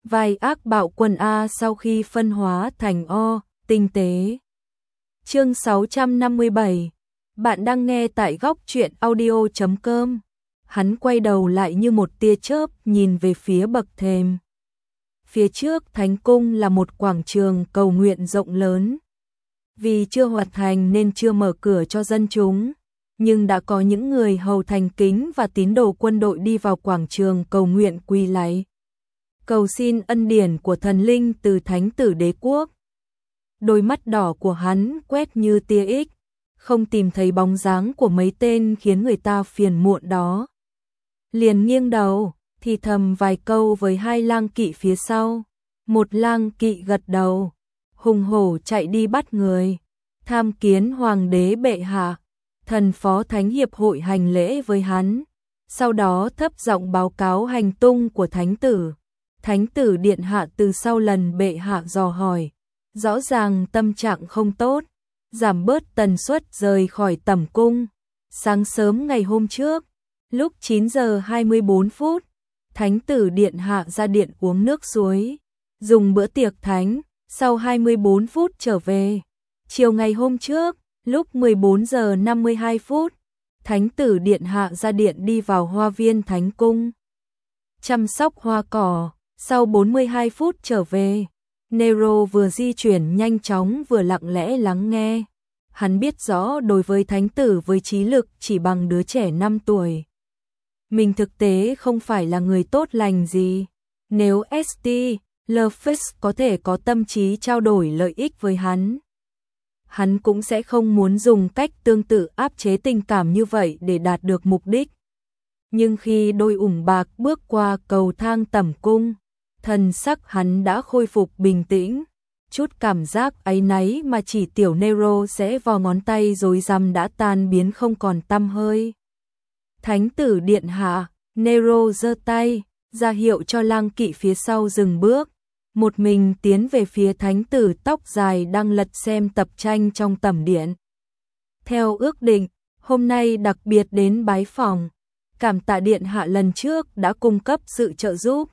vai ác bạo quân A sau khi phân hóa thành O, tinh tế. Chương 657. Bạn đang nghe tại góc truyện audio.com. Hắn quay đầu lại như một tia chớp nhìn về phía bậc thềm. Phía trước Thánh Cung là một quảng trường cầu nguyện rộng lớn. Vì chưa hoạt thành nên chưa mở cửa cho dân chúng, nhưng đã có những người hầu thành kính và tín đồ quân đội đi vào quảng trường cầu nguyện quỳ lạy, cầu xin ân điển của thần linh từ Thánh tử đế quốc. Đôi mắt đỏ của hắn quét như tia X, không tìm thấy bóng dáng của mấy tên khiến người ta phiền muộn đó. Liền nghiêng đầu, thì thầm vài câu với hai lang kỵ phía sau. Một lang kỵ gật đầu, hùng hổ chạy đi bắt người, tham kiến hoàng đế bệ hạ. Thần phó thánh hiệp hội hành lễ với hắn, sau đó thấp giọng báo cáo hành tung của thánh tử. Thánh tử điện hạ từ sau lần bệ hạ dò hỏi, rõ ràng tâm trạng không tốt, giảm bớt tần suất rời khỏi tẩm cung. Sáng sớm ngày hôm trước, lúc 9 giờ 24 phút, thánh tử điện hạ ra điện uống nước suối, dùng bữa tiệc thánh, sau 24 phút trở về. Chiều ngày hôm trước, lúc 14 giờ 52 phút, thánh tử điện hạ ra điện đi vào hoa viên Thánh Cung, chăm sóc hoa cỏ, sau 42 phút trở về. Nero vừa di chuyển nhanh chóng vừa lặng lẽ lắng nghe. Hắn biết rõ đối với thánh tử với trí lực chỉ bằng đứa trẻ 5 tuổi, mình thực tế không phải là người tốt lành gì. Nếu St. Lefis có thể có tâm trí trao đổi lợi ích với hắn cũng sẽ không muốn dùng cách tương tự áp chế tình cảm như vậy để đạt được mục đích. Nhưng khi đôi ủng bạc bước qua cầu thang tẩm cung, thần sắc hắn đã khôi phục bình tĩnh. Chút cảm giác áy náy mà chỉ tiểu Nero sẽ vò ngón tay rối rắm đã tan biến không còn tăm hơi. Thánh tử điện hạ, Nero giơ tay, ra hiệu cho lang kỵ phía sau dừng bước. Một mình tiến về phía thánh tử tóc dài đang lật xem tập tranh trong tẩm điện. Theo ước định, hôm nay đặc biệt đến bái phòng, cảm tạ điện hạ lần trước đã cung cấp sự trợ giúp.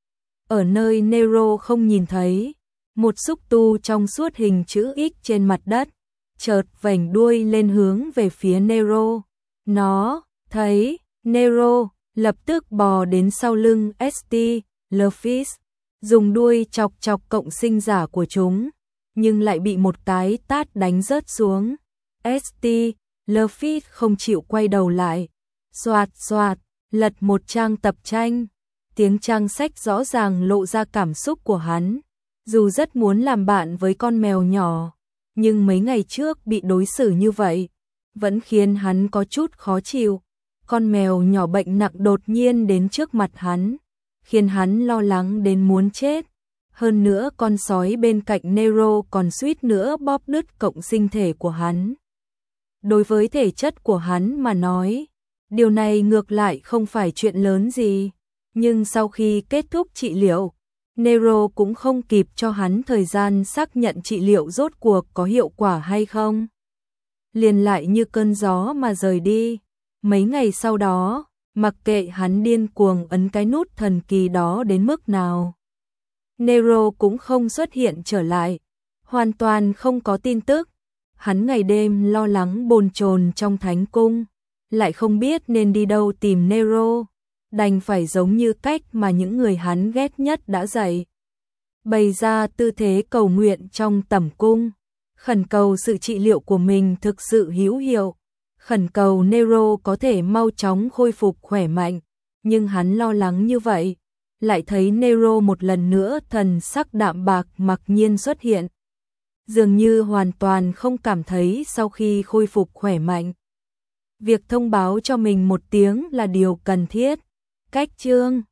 Ở nơi Nero không nhìn thấy, một xúc tu trong suốt hình chữ X trên mặt đất, chợt vểnh đuôi lên hướng về phía Nero. Nó thấy Nero, lập tức bò đến sau lưng St. Lefis, dùng đuôi chọc chọc cộng sinh giả của chúng, nhưng lại bị một cái tát đánh rớt xuống. St. Lefis không chịu quay đầu lại, xoạt xoạt, lật một trang tập tranh. Tiếng trang sách rõ ràng lộ ra cảm xúc của hắn. Dù rất muốn làm bạn với con mèo nhỏ, nhưng mấy ngày trước bị đối xử như vậy, vẫn khiến hắn có chút khó chịu. Con mèo nhỏ bệnh nặng đột nhiên đến trước mặt hắn, khiến hắn lo lắng đến muốn chết. Hơn nữa con sói bên cạnh Nero còn suýt nữa bóp đứt cộng sinh thể của hắn. Đối với thể chất của hắn mà nói, điều này ngược lại không phải chuyện lớn gì. Nhưng sau khi kết thúc trị liệu, Nero cũng không kịp cho hắn thời gian xác nhận trị liệu rốt cuộc có hiệu quả hay không. Liền lại như cơn gió mà rời đi. Mấy ngày sau đó, mặc kệ hắn điên cuồng ấn cái nút thần kỳ đó đến mức nào, Nero cũng không xuất hiện trở lại, hoàn toàn không có tin tức. Hắn ngày đêm lo lắng bồn chồn trong Thánh Cung, lại không biết nên đi đâu tìm Nero, đành phải giống như cách mà những người hắn ghét nhất đã dạy, bày ra tư thế cầu nguyện trong tẩm cung, khẩn cầu sự trị liệu của mình thực sự hữu hiệu, khẩn cầu Nero có thể mau chóng khôi phục khỏe mạnh. Nhưng hắn lo lắng như vậy, lại thấy Nero một lần nữa thần sắc đạm bạc mặc nhiên xuất hiện, dường như hoàn toàn không cảm thấy sau khi khôi phục khỏe mạnh. Việc thông báo cho mình một tiếng là điều cần thiết. Cách chương